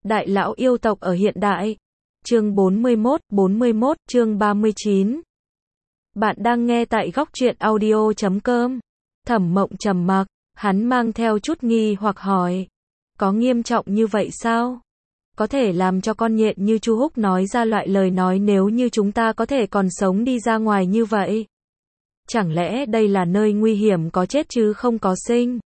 Đại lão yêu tộc ở hiện đại. Chương 41, chương 39. Bạn đang nghe tại góc truyện audio.com. Thẩm Mộng trầm mặc, hắn mang theo chút nghi hoặc hỏi. Có nghiêm trọng như vậy sao? Có thể làm cho con nhện như Chu Húc nói ra loại lời nói nếu như chúng ta có thể còn sống đi ra ngoài như vậy? Chẳng lẽ đây là nơi nguy hiểm có chết chứ không có sinh?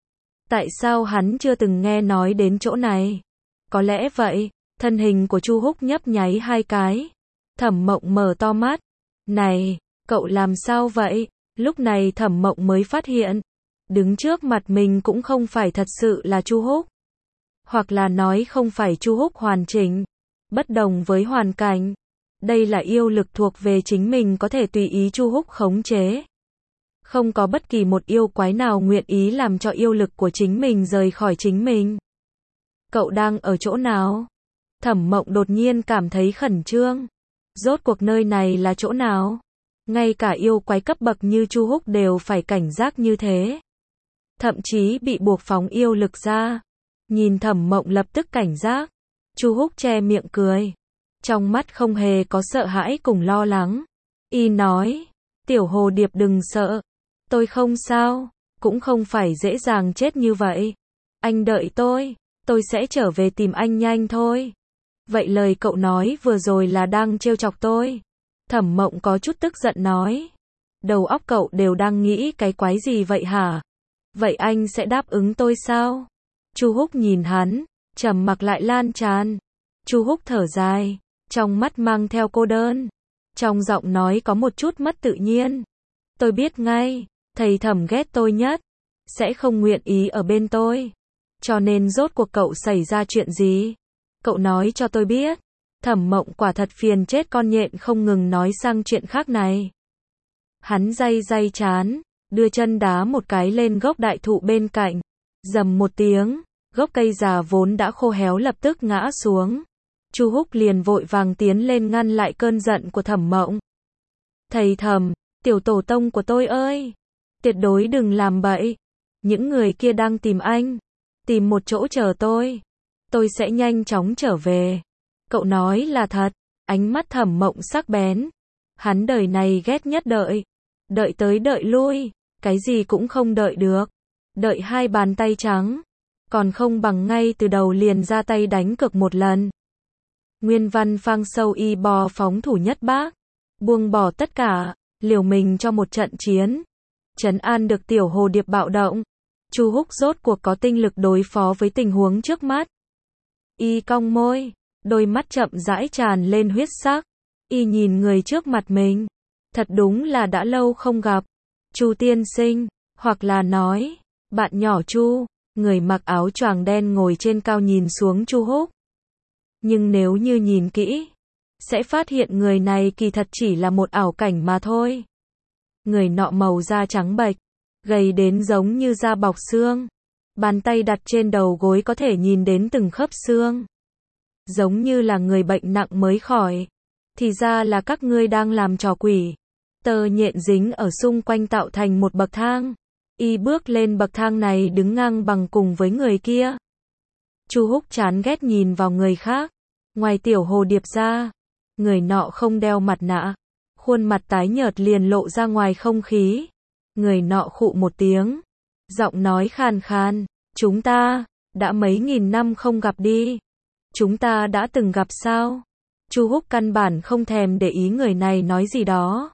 Tại sao hắn chưa từng nghe nói đến chỗ này? Có lẽ vậy, thân hình của Chu Húc nhấp nháy hai cái. Thẩm Mộng mở to mắt. Này, cậu làm sao vậy? Lúc này Thẩm Mộng mới phát hiện, đứng trước mặt mình cũng không phải thật sự là Chu Húc. Hoặc là nói không phải Chu Húc hoàn chỉnh, bất đồng với hoàn cảnh. Đây là yêu lực thuộc về chính mình có thể tùy ý Chu Húc khống chế. Không có bất kỳ một yêu quái nào nguyện ý làm cho yêu lực của chính mình rời khỏi chính mình. Cậu đang ở chỗ nào? Thẩm Mộng đột nhiên cảm thấy khẩn trương. Rốt cuộc nơi này là chỗ nào? Ngay cả yêu quái cấp bậc như Chu Húc đều phải cảnh giác như thế. Thậm chí bị buộc phóng yêu lực ra. Nhìn Thẩm Mộng lập tức cảnh giác. Chu Húc che miệng cười. Trong mắt không hề có sợ hãi cùng lo lắng. Y nói, tiểu hồ điệp đừng sợ. Tôi không sao, cũng không phải dễ dàng chết như vậy. Anh đợi tôi sẽ trở về tìm anh nhanh thôi. Vậy lời cậu nói vừa rồi là đang trêu chọc tôi. Thẩm Mộng có chút tức giận nói. Đầu óc cậu đều đang nghĩ cái quái gì vậy hả? Vậy anh sẽ đáp ứng tôi sao? Chu Húc nhìn hắn, trầm mặc lại lan tràn. Chu Húc thở dài, trong mắt mang theo cô đơn. Trong giọng nói có một chút mất tự nhiên. Tôi biết ngay, thầy Thẩm ghét tôi nhất, sẽ không nguyện ý ở bên tôi. Cho nên rốt cuộc cậu xảy ra chuyện gì? Cậu nói cho tôi biết. Thẩm Mộng quả thật phiền chết con nhện không ngừng nói sang chuyện khác này. Hắn day chán, đưa chân đá một cái lên gốc đại thụ bên cạnh. Rầm một tiếng, gốc cây già vốn đã khô héo lập tức ngã xuống. Chu Húc liền vội vàng tiến lên ngăn lại cơn giận của Thẩm Mộng. Thầy Thẩm, tiểu tổ tông của tôi ơi! Tuyệt đối đừng làm bậy. Những người kia đang tìm anh. Tìm một chỗ chờ tôi. Tôi sẽ nhanh chóng trở về. Cậu nói là thật. Ánh mắt Thẩm Mộng sắc bén. Hắn đời này ghét nhất đợi. Đợi tới đợi lui. Cái gì cũng không đợi được. Đợi hai bàn tay trắng. Còn không bằng ngay từ đầu liền ra tay đánh cược một lần. Nguyên văn phang sâu y bò phóng thủ nhất bác. Buông bỏ tất cả. Liều mình cho một trận chiến. Trấn an được tiểu hồ điệp bạo động. Chu Húc rốt cuộc có tinh lực đối phó với tình huống trước mắt. Y cong môi, đôi mắt chậm rãi tràn lên huyết sắc. Y nhìn người trước mặt mình. Thật đúng là đã lâu không gặp. Chu tiên sinh, hoặc là nói, bạn nhỏ Chu, người mặc áo choàng đen ngồi trên cao nhìn xuống Chu Húc. Nhưng nếu như nhìn kỹ, sẽ phát hiện người này kỳ thật chỉ là một ảo cảnh mà thôi. Người nọ màu da trắng bệch, gầy đến giống như da bọc xương. Bàn tay đặt trên đầu gối có thể nhìn đến từng khớp xương. Giống như là người bệnh nặng mới khỏi. Thì ra là các ngươi đang làm trò quỷ. Tơ nhện dính ở xung quanh tạo thành một bậc thang. Y bước lên bậc thang này đứng ngang bằng cùng với người kia. Chu Húc chán ghét nhìn vào người khác. Ngoài tiểu hồ điệp ra, người nọ không đeo mặt nạ. Khuôn mặt tái nhợt liền lộ ra ngoài không khí. Người nọ khụ một tiếng. Giọng nói khàn khàn. Chúng ta, đã mấy nghìn năm không gặp đi. Chúng ta đã từng gặp sao? Chu Húc căn bản không thèm để ý người này nói gì đó.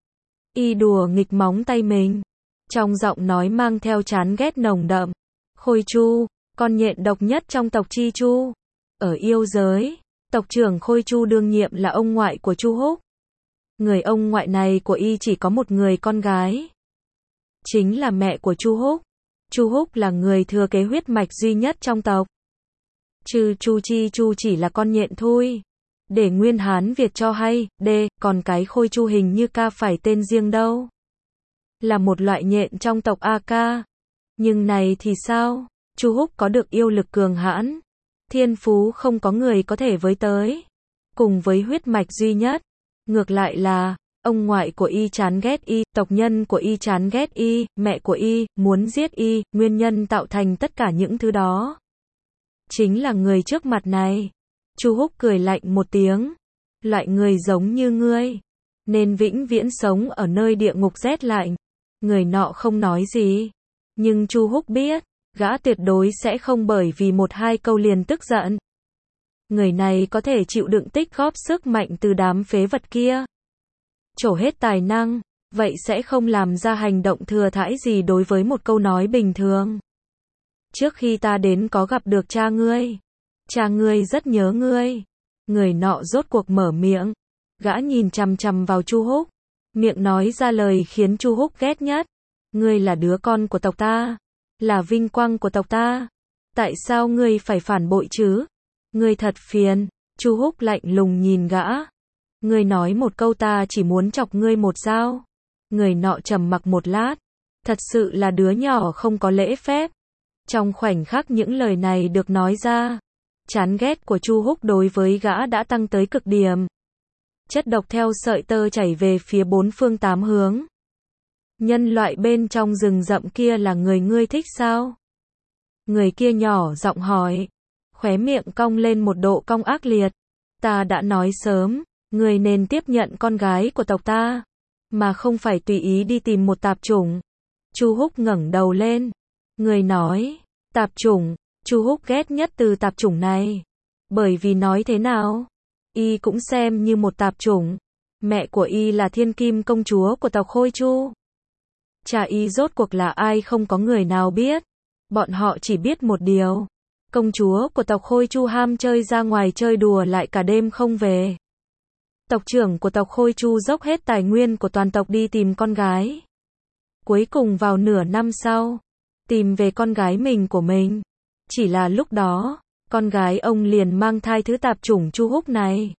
Y đùa nghịch móng tay mình. Trong giọng nói mang theo chán ghét nồng đậm. Khôi Chu, con nhện độc nhất trong tộc Chi Chu. Ở yêu giới, tộc trưởng Khôi Chu đương nhiệm là ông ngoại của Chu Húc. Người ông ngoại này của Y chỉ có một người con gái. Chính là mẹ của Chu Húc. Chu Húc là người thừa kế huyết mạch duy nhất trong tộc. Trừ Chu Chi Chu chỉ là con nhện thôi. Để Nguyên Hán Việt cho hay, còn cái Khôi Chu hình như ca phải tên riêng đâu. Là một loại nhện trong tộc A ca. Nhưng này thì sao? Chu Húc có được yêu lực cường hãn. Thiên phú không có người có thể với tới. Cùng với huyết mạch duy nhất. Ngược lại là, ông ngoại của Y chán ghét Y, tộc nhân của Y chán ghét Y, mẹ của Y, muốn giết Y, nguyên nhân tạo thành tất cả những thứ đó. chính là người trước mặt này. Chu Húc cười lạnh một tiếng. Loại người giống như ngươi, nên vĩnh viễn sống ở nơi địa ngục rét lạnh. Người nọ không nói gì. Nhưng Chu Húc biết, gã tuyệt đối sẽ không bởi vì một hai câu liền tức giận. Người này có thể chịu đựng tích góp sức mạnh từ đám phế vật kia. Trổ hết tài năng, vậy sẽ không làm ra hành động thừa thãi gì đối với một câu nói bình thường. Trước khi ta đến có gặp được cha ngươi. Cha ngươi rất nhớ ngươi. Người nọ rốt cuộc mở miệng. Gã nhìn chằm chằm vào Chu Húc. Miệng nói ra lời khiến Chu Húc ghét nhất. Ngươi là đứa con của tộc ta. Là vinh quang của tộc ta. Tại sao ngươi phải phản bội chứ? Ngươi thật phiền. Chu Húc lạnh lùng nhìn gã. Ngươi nói một câu ta chỉ muốn chọc ngươi một dao. Người nọ trầm mặc một lát. Thật sự là đứa nhỏ không có lễ phép. Trong khoảnh khắc những lời này được nói ra, chán ghét của Chu Húc đối với gã đã tăng tới cực điểm. Chất độc theo sợi tơ chảy về phía bốn phương tám hướng. Nhân loại bên trong rừng rậm kia là người ngươi thích sao? Người kia nhỏ giọng hỏi, khóe miệng cong lên một độ cong ác liệt. Ta đã nói sớm, ngươi nên tiếp nhận con gái của tộc ta, mà không phải tùy ý đi tìm một tạp chủng. Chu Húc ngẩng đầu lên. Người nói, tạp chủng. Chu Húc ghét nhất từ tạp chủng này. Bởi vì nói thế nào? Y cũng xem như một tạp chủng. Mẹ của Y là Thiên Kim công chúa của tộc Khôi Chu. Cha Y rốt cuộc là ai không có người nào biết. Bọn họ chỉ biết một điều. Công chúa của tộc Khôi Chu ham chơi ra ngoài chơi đùa lại cả đêm không về. Tộc trưởng của tộc Khôi Chu dốc hết tài nguyên của toàn tộc đi tìm con gái. Cuối cùng vào nửa năm sau, tìm về con gái mình của mình. Chỉ là lúc đó, con gái ông liền mang thai thứ tạp chủng Chu Húc này.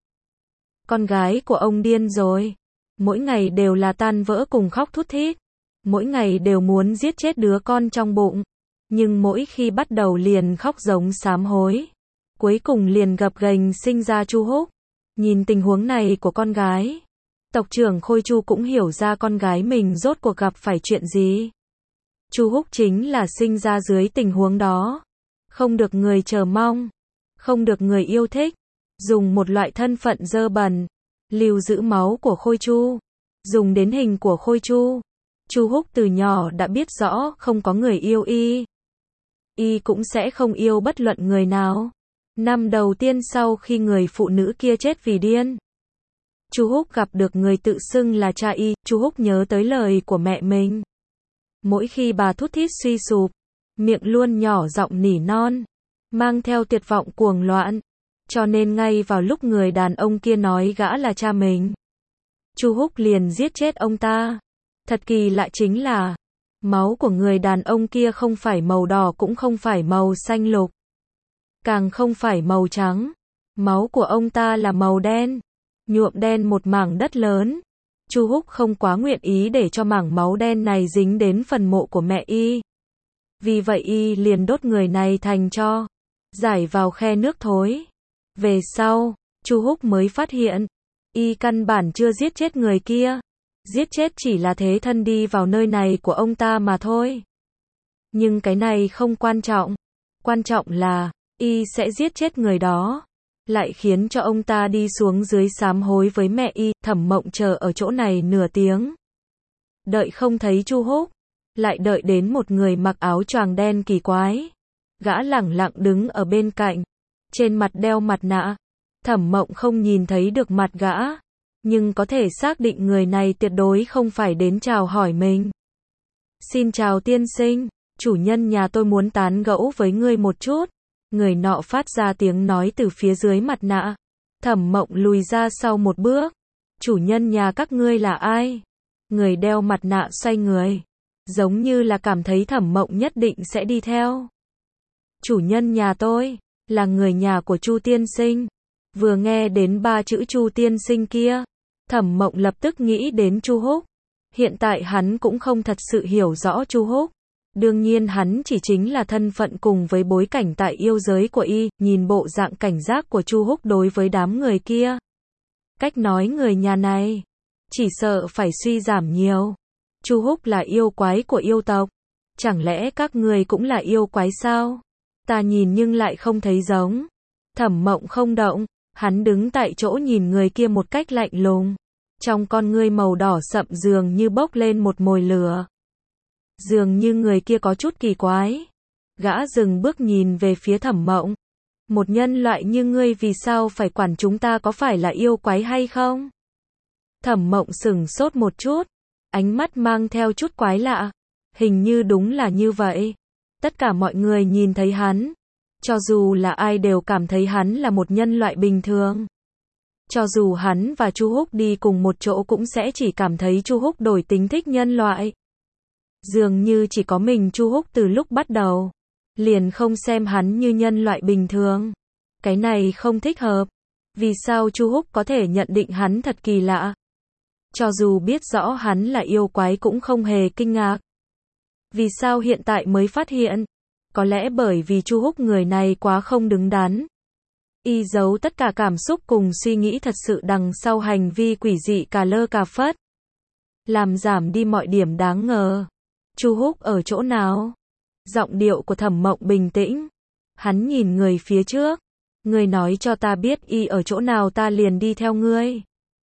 Con gái của ông điên rồi. Mỗi ngày đều là tan vỡ cùng khóc thút thít. Mỗi ngày đều muốn giết chết đứa con trong bụng. Nhưng mỗi khi bắt đầu liền khóc giống sám hối. Cuối cùng liền gập ghềnh sinh ra Chu Húc. Nhìn tình huống này của con gái, tộc trưởng Khôi Chu cũng hiểu ra con gái mình rốt cuộc gặp phải chuyện gì. Chu Húc chính là sinh ra dưới tình huống đó. Không được người chờ mong. Không được người yêu thích. Dùng một loại thân phận dơ bẩn. Lưu giữ máu của Khôi Chu. Dùng đến hình của Khôi Chu. Chu Húc từ nhỏ đã biết rõ không có người yêu Y. Y cũng sẽ không yêu bất luận người nào. Năm đầu tiên sau khi người phụ nữ kia chết vì điên, Chu Húc gặp được người tự xưng là cha Y. Chu Húc nhớ tới lời của mẹ mình. Mỗi khi bà thút thít suy sụp, miệng luôn nhỏ giọng nỉ non, mang theo tuyệt vọng cuồng loạn. Cho nên ngay vào lúc người đàn ông kia nói gã là cha mình, Chu Húc liền giết chết ông ta. Thật kỳ lạ chính là, máu của người đàn ông kia không phải màu đỏ cũng không phải màu xanh lục, càng không phải màu trắng. Máu của ông ta là màu đen, nhuộm đen một mảng đất lớn. Chu Húc không quá nguyện ý để cho mảng máu đen này dính đến phần mộ của mẹ Y. Vì vậy Y liền đốt người này thành tro, rải vào khe nước thối. Về sau, Chu Húc mới phát hiện, Y căn bản chưa giết chết người kia. Giết chết chỉ là thế thân đi vào nơi này của ông ta mà thôi. Nhưng cái này không quan trọng. Quan trọng là, Y sẽ giết chết người đó, lại khiến cho ông ta đi xuống dưới sám hối với mẹ Y. Thẩm Mộng chờ ở chỗ này nửa tiếng. Đợi không thấy Chu Húc, lại đợi đến một người mặc áo choàng đen kỳ quái. Gã lẳng lặng đứng ở bên cạnh, trên mặt đeo mặt nạ. Thẩm Mộng không nhìn thấy được mặt gã, nhưng có thể xác định người này tuyệt đối không phải đến chào hỏi mình. Xin chào tiên sinh, chủ nhân nhà tôi muốn tán gẫu với ngươi một chút. Người nọ phát ra tiếng nói từ phía dưới mặt nạ. Thẩm Mộng lùi ra sau một bước. Chủ nhân nhà các ngươi là ai? Người đeo mặt nạ xoay người, giống như là cảm thấy Thẩm Mộng nhất định sẽ đi theo. Chủ nhân nhà tôi là người nhà của Chu tiên sinh. Vừa nghe đến ba chữ Chu tiên sinh kia, Thẩm Mộng lập tức nghĩ đến Chu Húc. Hiện tại hắn cũng không thật sự hiểu rõ Chu Húc. Đương nhiên hắn chỉ chính là thân phận cùng với bối cảnh tại yêu giới của Y. Nhìn bộ dạng cảnh giác của Chu Húc đối với đám người kia, cách nói người nhà này, chỉ sợ phải suy giảm nhiều. Chu Húc là yêu quái của yêu tộc. Chẳng lẽ các người cũng là yêu quái sao? Ta nhìn nhưng lại không thấy giống. Thẩm Mộng không động, hắn đứng tại chỗ nhìn người kia một cách lạnh lùng. Trong con ngươi màu đỏ sậm dường như bốc lên một mồi lửa. Dường như người kia có chút kỳ quái. Gã dừng bước nhìn về phía Thẩm Mộng. Một nhân loại như ngươi vì sao phải quản chúng ta, có phải là yêu quái hay không? Thẩm Mộng sửng sốt một chút, ánh mắt mang theo chút quái lạ. Hình như đúng là như vậy. Tất cả mọi người nhìn thấy hắn. Cho dù là ai đều cảm thấy hắn là một nhân loại bình thường. Cho dù hắn và Chu Húc đi cùng một chỗ cũng sẽ chỉ cảm thấy Chu Húc đổi tính thích nhân loại. Dường như chỉ có mình Chu Húc từ lúc bắt đầu liền không xem hắn như nhân loại bình thường. Cái này không thích hợp. Vì sao Chu Húc có thể nhận định hắn thật kỳ lạ? Cho dù biết rõ hắn là yêu quái cũng không hề kinh ngạc. Vì sao hiện tại mới phát hiện? Có lẽ bởi vì Chu Húc người này quá không đứng đắn. Y giấu tất cả cảm xúc cùng suy nghĩ thật sự đằng sau hành vi quỷ dị cà lơ cà phất. Làm giảm đi mọi điểm đáng ngờ. Chu Húc ở chỗ nào? Giọng điệu của Thẩm Mộng bình tĩnh. Hắn nhìn người phía trước. Ngươi nói cho ta biết y ở chỗ nào ta liền đi theo ngươi.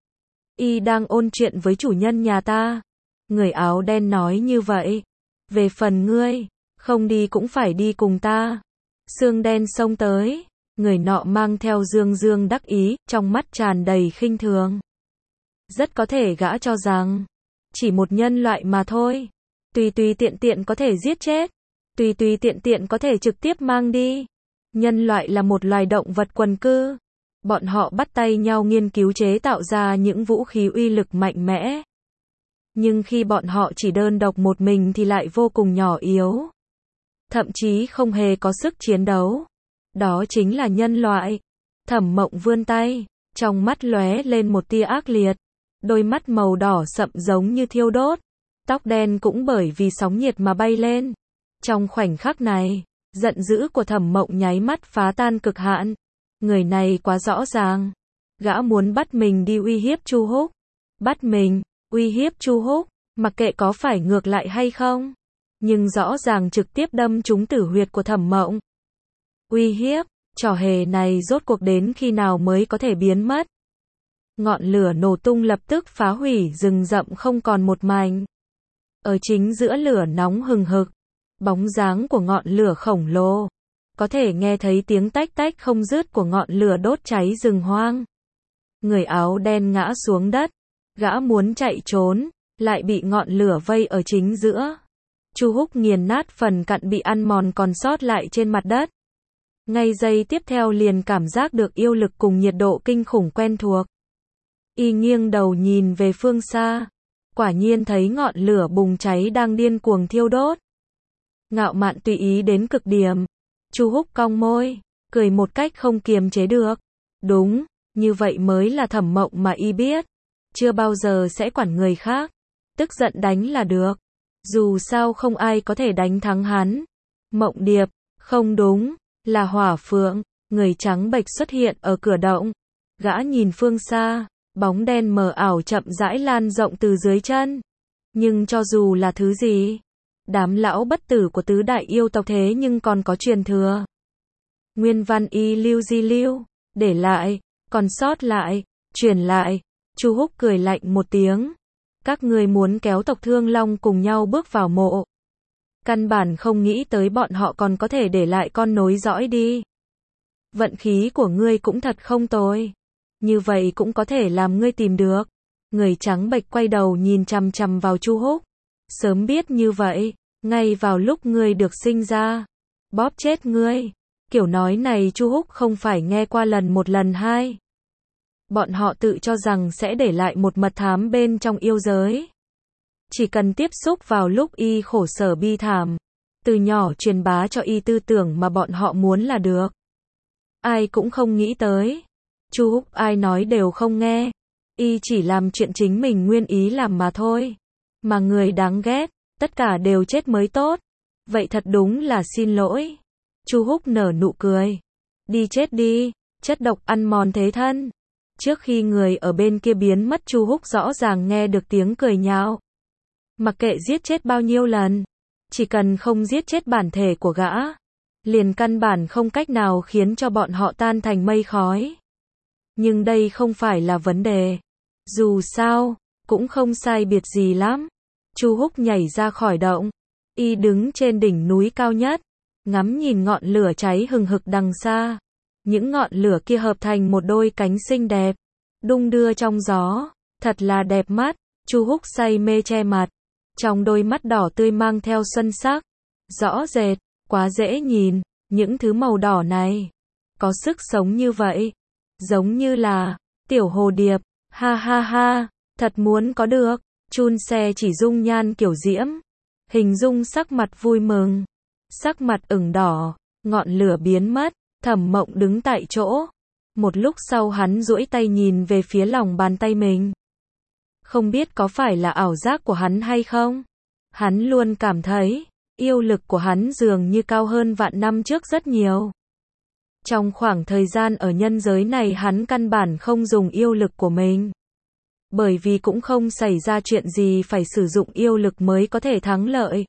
Y đang ôn chuyện với chủ nhân nhà ta. Người áo đen nói như vậy. Về phần ngươi, không đi cũng phải đi cùng ta. Xương đen xông tới. Người nọ mang theo dương dương đắc ý, trong mắt tràn đầy khinh thường. Rất có thể gã cho rằng, chỉ một nhân loại mà thôi. Tùy tùy tiện tiện có thể giết chết. Tùy tùy tiện tiện có thể trực tiếp mang đi. Nhân loại là một loài động vật quần cư. Bọn họ bắt tay nhau nghiên cứu chế tạo ra những vũ khí uy lực mạnh mẽ. Nhưng khi bọn họ chỉ đơn độc một mình thì lại vô cùng nhỏ yếu. Thậm chí không hề có sức chiến đấu. Đó chính là nhân loại. Thẩm Mộng vươn tay, trong mắt lóe lên một tia ác liệt. Đôi mắt màu đỏ sậm giống như thiêu đốt. Tóc đen cũng bởi vì sóng nhiệt mà bay lên. Trong khoảnh khắc này, giận dữ của Thẩm Mộng nháy mắt phá tan cực hạn. Người này quá rõ ràng. Gã muốn bắt mình đi uy hiếp Chu Húc. Bắt mình, uy hiếp Chu Húc, mặc kệ có phải ngược lại hay không. Nhưng rõ ràng trực tiếp đâm trúng tử huyệt của Thẩm Mộng. Uy hiếp, trò hề này rốt cuộc đến khi nào mới có thể biến mất. Ngọn lửa nổ tung lập tức phá hủy rừng rậm không còn một mảnh. Ở chính giữa lửa nóng hừng hực, bóng dáng của ngọn lửa khổng lồ. Có thể nghe thấy tiếng tách tách không dứt của ngọn lửa đốt cháy rừng hoang. Người áo đen ngã xuống đất. Gã muốn chạy trốn, lại bị ngọn lửa vây ở chính giữa. Chu Húc nghiền nát phần cặn bị ăn mòn còn sót lại trên mặt đất. Ngay giây tiếp theo liền cảm giác được yêu lực cùng nhiệt độ kinh khủng quen thuộc. Y nghiêng đầu nhìn về phương xa. Quả nhiên thấy ngọn lửa bùng cháy đang điên cuồng thiêu đốt. Ngạo mạn tùy ý đến cực điểm. Chu Húc cong môi, cười một cách không kiềm chế được. Đúng, như vậy mới là Thẩm Mộng mà y biết. Chưa bao giờ sẽ quản người khác. Tức giận đánh là được. Dù sao không ai có thể đánh thắng hắn. Mộng Điệp, không đúng, là Hỏa Phượng. Người trắng bệch xuất hiện ở cửa động. Gã nhìn phương xa, bóng đen mờ ảo chậm rãi lan rộng từ dưới chân. Nhưng cho dù là thứ gì, đám lão bất tử của tứ đại yêu tộc thế nhưng còn có truyền thừa. Nguyên văn y lưu di lưu, để lại, còn sót lại, truyền lại. Chu Húc cười lạnh một tiếng. Các ngươi muốn kéo tộc Thương Long cùng nhau bước vào mộ. Căn bản không nghĩ tới bọn họ còn có thể để lại con nối dõi đi. Vận khí của ngươi cũng thật không tồi. Như vậy cũng có thể làm ngươi tìm được. Người trắng bệch quay đầu nhìn chằm chằm vào Chu Húc. Sớm biết như vậy, ngay vào lúc ngươi được sinh ra, bóp chết ngươi. Kiểu nói này Chu Húc không phải nghe qua lần một lần hai. Bọn họ tự cho rằng sẽ để lại một mật thám bên trong yêu giới. Chỉ cần tiếp xúc vào lúc y khổ sở bi thảm, từ nhỏ truyền bá cho y tư tưởng mà bọn họ muốn là được. Ai cũng không nghĩ tới. Chu Húc ai nói đều không nghe. Y chỉ làm chuyện chính mình nguyên ý làm mà thôi. Mà người đáng ghét, tất cả đều chết mới tốt. Vậy thật đúng là xin lỗi. Chu Húc nở nụ cười. Đi chết đi, chất độc ăn mòn thế thân. Trước khi người ở bên kia biến mất Chu Húc rõ ràng nghe được tiếng cười nhạo. Mặc kệ giết chết bao nhiêu lần, chỉ cần không giết chết bản thể của gã, liền căn bản không cách nào khiến cho bọn họ tan thành mây khói. Nhưng đây không phải là vấn đề. Dù sao, cũng không sai biệt gì lắm. Chu Húc nhảy ra khỏi động. Y đứng trên đỉnh núi cao nhất, ngắm nhìn ngọn lửa cháy hừng hực đằng xa. Những ngọn lửa kia hợp thành một đôi cánh xinh đẹp, đung đưa trong gió, thật là đẹp mắt. Chu Húc say mê che mặt, trong đôi mắt đỏ tươi mang theo xuân sắc, rõ rệt, quá dễ nhìn, những thứ màu đỏ này, có sức sống như vậy, giống như là tiểu hồ điệp, ha ha ha, thật muốn có được. Chun xe chỉ dung nhan kiểu diễm, hình dung sắc mặt vui mừng, sắc mặt ửng đỏ, ngọn lửa biến mất, Thẩm Mộng đứng tại chỗ. Một lúc sau hắn duỗi tay nhìn về phía lòng bàn tay mình. Không biết có phải là ảo giác của hắn hay không? Hắn luôn cảm thấy, yêu lực của hắn dường như cao hơn vạn năm trước rất nhiều. Trong khoảng thời gian ở nhân giới này hắn căn bản không dùng yêu lực của mình. Bởi vì cũng không xảy ra chuyện gì phải sử dụng yêu lực mới có thể thắng lợi.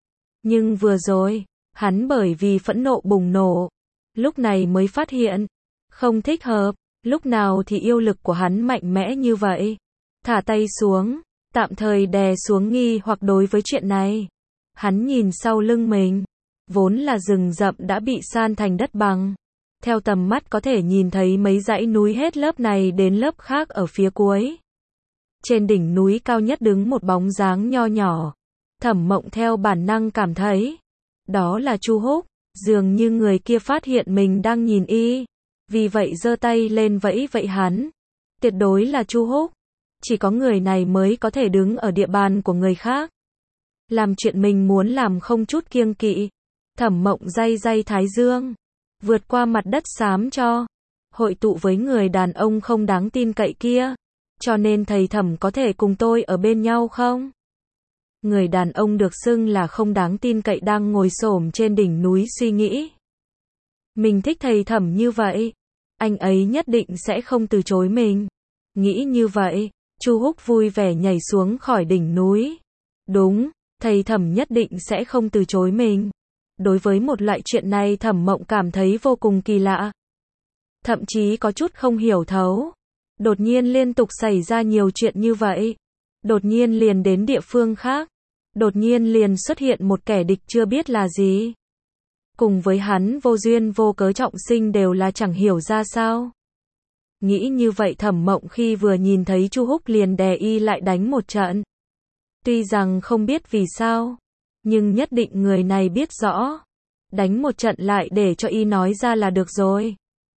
Nhưng vừa rồi, hắn bởi vì phẫn nộ bùng nổ, lúc này mới phát hiện, không thích hợp, lúc nào thì yêu lực của hắn mạnh mẽ như vậy. Thả tay xuống, tạm thời đè xuống nghi hoặc đối với chuyện này. Hắn nhìn sau lưng mình, vốn là rừng rậm đã bị san thành đất bằng. Theo tầm mắt có thể nhìn thấy mấy dãy núi hết lớp này đến lớp khác ở phía cuối. Trên đỉnh núi cao nhất đứng một bóng dáng nho nhỏ. Thẩm Mộng theo bản năng cảm thấy, đó là Chu Húc, dường như người kia phát hiện mình đang nhìn y, vì vậy giơ tay lên vẫy vẫy hắn. Tuyệt đối là Chu Húc, chỉ có người này mới có thể đứng ở địa bàn của người khác, làm chuyện mình muốn làm không chút kiêng kỵ. Thẩm Mộng day day thái dương, vượt qua mặt đất xám cho, hội tụ với người đàn ông không đáng tin cậy kia. Cho nên thầy Thẩm có thể cùng tôi ở bên nhau không? Người đàn ông được xưng là không đáng tin cậy đang ngồi xổm trên đỉnh núi suy nghĩ. Mình thích thầy Thẩm như vậy, anh ấy nhất định sẽ không từ chối mình. Nghĩ như vậy, Chu Húc vui vẻ nhảy xuống khỏi đỉnh núi. Đúng, thầy Thẩm nhất định sẽ không từ chối mình. Đối với một loại chuyện này Thẩm Mộng cảm thấy vô cùng kỳ lạ. Thậm chí có chút không hiểu thấu. Đột nhiên liên tục xảy ra nhiều chuyện như vậy. Đột nhiên liền đến địa phương khác. Đột nhiên liền xuất hiện một kẻ địch chưa biết là gì. Cùng với hắn vô duyên vô cớ trọng sinh đều là chẳng hiểu ra sao. Nghĩ như vậy Thẩm Mộng khi vừa nhìn thấy Chu Húc liền đè y lại đánh một trận. Tuy rằng không biết vì sao, nhưng nhất định người này biết rõ. Đánh một trận lại để cho y nói ra là được rồi.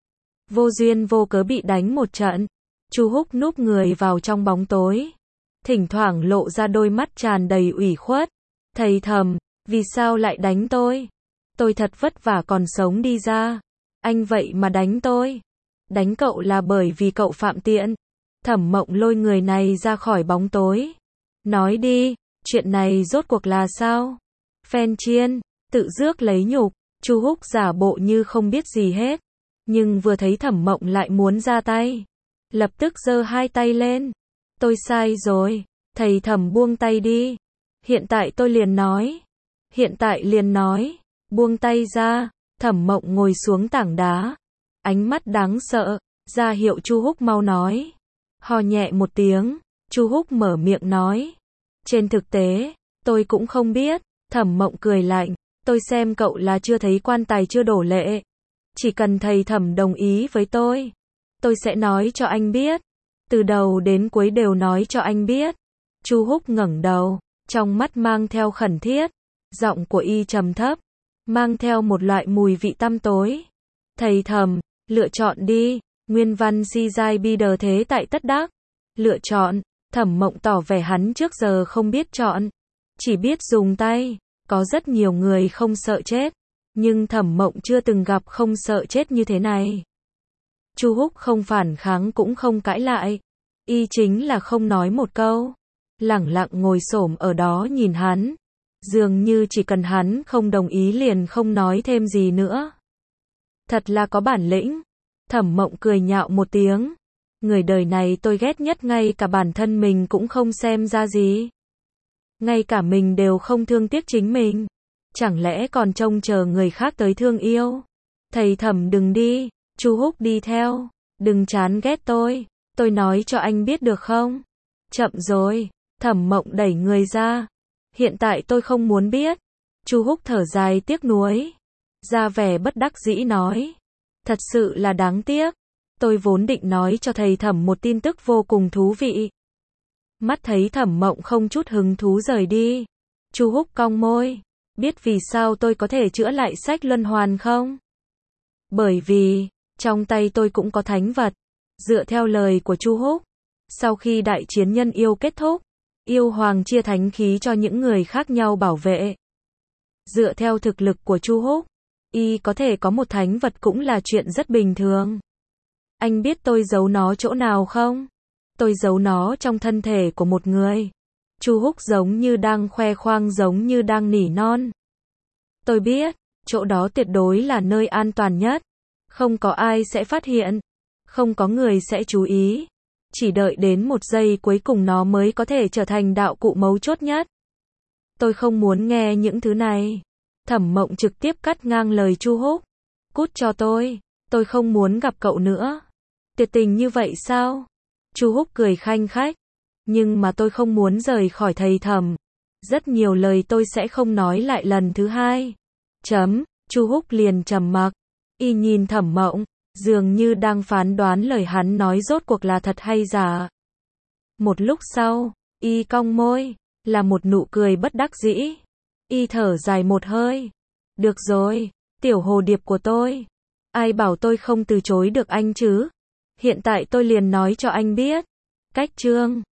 Vô duyên vô cớ bị đánh một trận. Chu Húc núp người vào trong bóng tối, thỉnh thoảng lộ ra đôi mắt tràn đầy ủy khuất. Thầy Thẩm, vì sao lại đánh tôi? Tôi thật vất vả còn sống đi ra. Anh vậy mà đánh tôi. Đánh cậu là bởi vì cậu phạm tiện. Thẩm Mộng lôi người này ra khỏi bóng tối. Nói đi, chuyện này rốt cuộc là sao? Phen chiên, tự rước lấy nhục. Chu Húc giả bộ như không biết gì hết. Nhưng vừa thấy Thẩm Mộng lại muốn ra tay, lập tức giơ hai tay lên. Tôi sai rồi, thầy Thẩm buông tay đi. Hiện tại tôi liền nói. Hiện tại liền nói. Buông tay ra. Thẩm Mộng ngồi xuống tảng đá. Ánh mắt đáng sợ, ra hiệu Chu Húc mau nói. Hò nhẹ một tiếng, Chu Húc mở miệng nói. Trên thực tế, tôi cũng không biết. Thẩm Mộng cười lạnh. Tôi xem cậu là chưa thấy quan tài chưa đổ lệ. Chỉ cần thầy Thẩm đồng ý với tôi sẽ nói cho anh biết. Từ đầu đến cuối đều nói cho anh biết. Chu Húc ngẩng đầu, trong mắt mang theo khẩn thiết. Giọng của y trầm thấp, mang theo một loại mùi vị tăm tối. Thầy Thẩm, lựa chọn đi. Nguyên văn si giai bi đờ thế tại tất đắc. Lựa chọn. Thẩm Mộng tỏ vẻ hắn trước giờ không biết chọn, chỉ biết dùng tay. Có rất nhiều người không sợ chết, nhưng Thẩm Mộng chưa từng gặp không sợ chết như thế này. Chu Húc không phản kháng cũng không cãi lại, y chính là không nói một câu, lẳng lặng ngồi xổm ở đó nhìn hắn, dường như chỉ cần hắn không đồng ý liền không nói thêm gì nữa. Thật là có bản lĩnh. Thẩm Mộng cười nhạo một tiếng. Người đời này tôi ghét nhất, ngay cả bản thân mình cũng không xem ra gì. Ngay cả mình đều không thương tiếc chính mình. Chẳng lẽ còn trông chờ người khác tới thương yêu? Thầy Thẩm đừng đi, Chu Húc đi theo, đừng chán ghét tôi nói cho anh biết được không? Chậm rồi, Thẩm Mộng đẩy người ra. Hiện tại tôi không muốn biết. Chu Húc thở dài tiếc nuối, ra vẻ bất đắc dĩ nói. Thật sự là đáng tiếc. Tôi vốn định nói cho thầy Thẩm một tin tức vô cùng thú vị. Mắt thấy Thẩm Mộng không chút hứng thú rời đi. Chu Húc cong môi. Biết vì sao tôi có thể chữa lại sách luân hoàn không? Bởi vì, trong tay tôi cũng có thánh vật. Dựa theo lời của Chu Húc, sau khi đại chiến nhân yêu kết thúc, yêu hoàng chia thánh khí cho những người khác nhau bảo vệ. Dựa theo thực lực của Chu Húc, y có thể có một thánh vật cũng là chuyện rất bình thường. Anh biết tôi giấu nó chỗ nào không? Tôi giấu nó trong thân thể của một người. Chu Húc giống như đang khoe khoang, giống như đang nỉ non. Tôi biết, chỗ đó tuyệt đối là nơi an toàn nhất. Không có ai sẽ phát hiện. Không có người sẽ chú ý. Chỉ đợi đến một giây cuối cùng nó mới có thể trở thành đạo cụ mấu chốt nhất. Tôi không muốn nghe những thứ này. Thẩm Mộng trực tiếp cắt ngang lời Chu Húc. Cút cho tôi không muốn gặp cậu nữa. Tuyệt tình như vậy sao? Chu Húc cười khanh khách. Nhưng mà tôi không muốn rời khỏi thầy Thẩm. Rất nhiều lời tôi sẽ không nói lại lần thứ hai. Chu Húc liền trầm mặc. Y nhìn Thẩm Mộng, dường như đang phán đoán lời hắn nói rốt cuộc là thật hay giả. Một lúc sau, y cong môi, là một nụ cười bất đắc dĩ. Y thở dài một hơi. Được rồi, tiểu hồ điệp của tôi. Ai bảo tôi không từ chối được anh chứ? Hiện tại tôi liền nói cho anh biết. Cách chương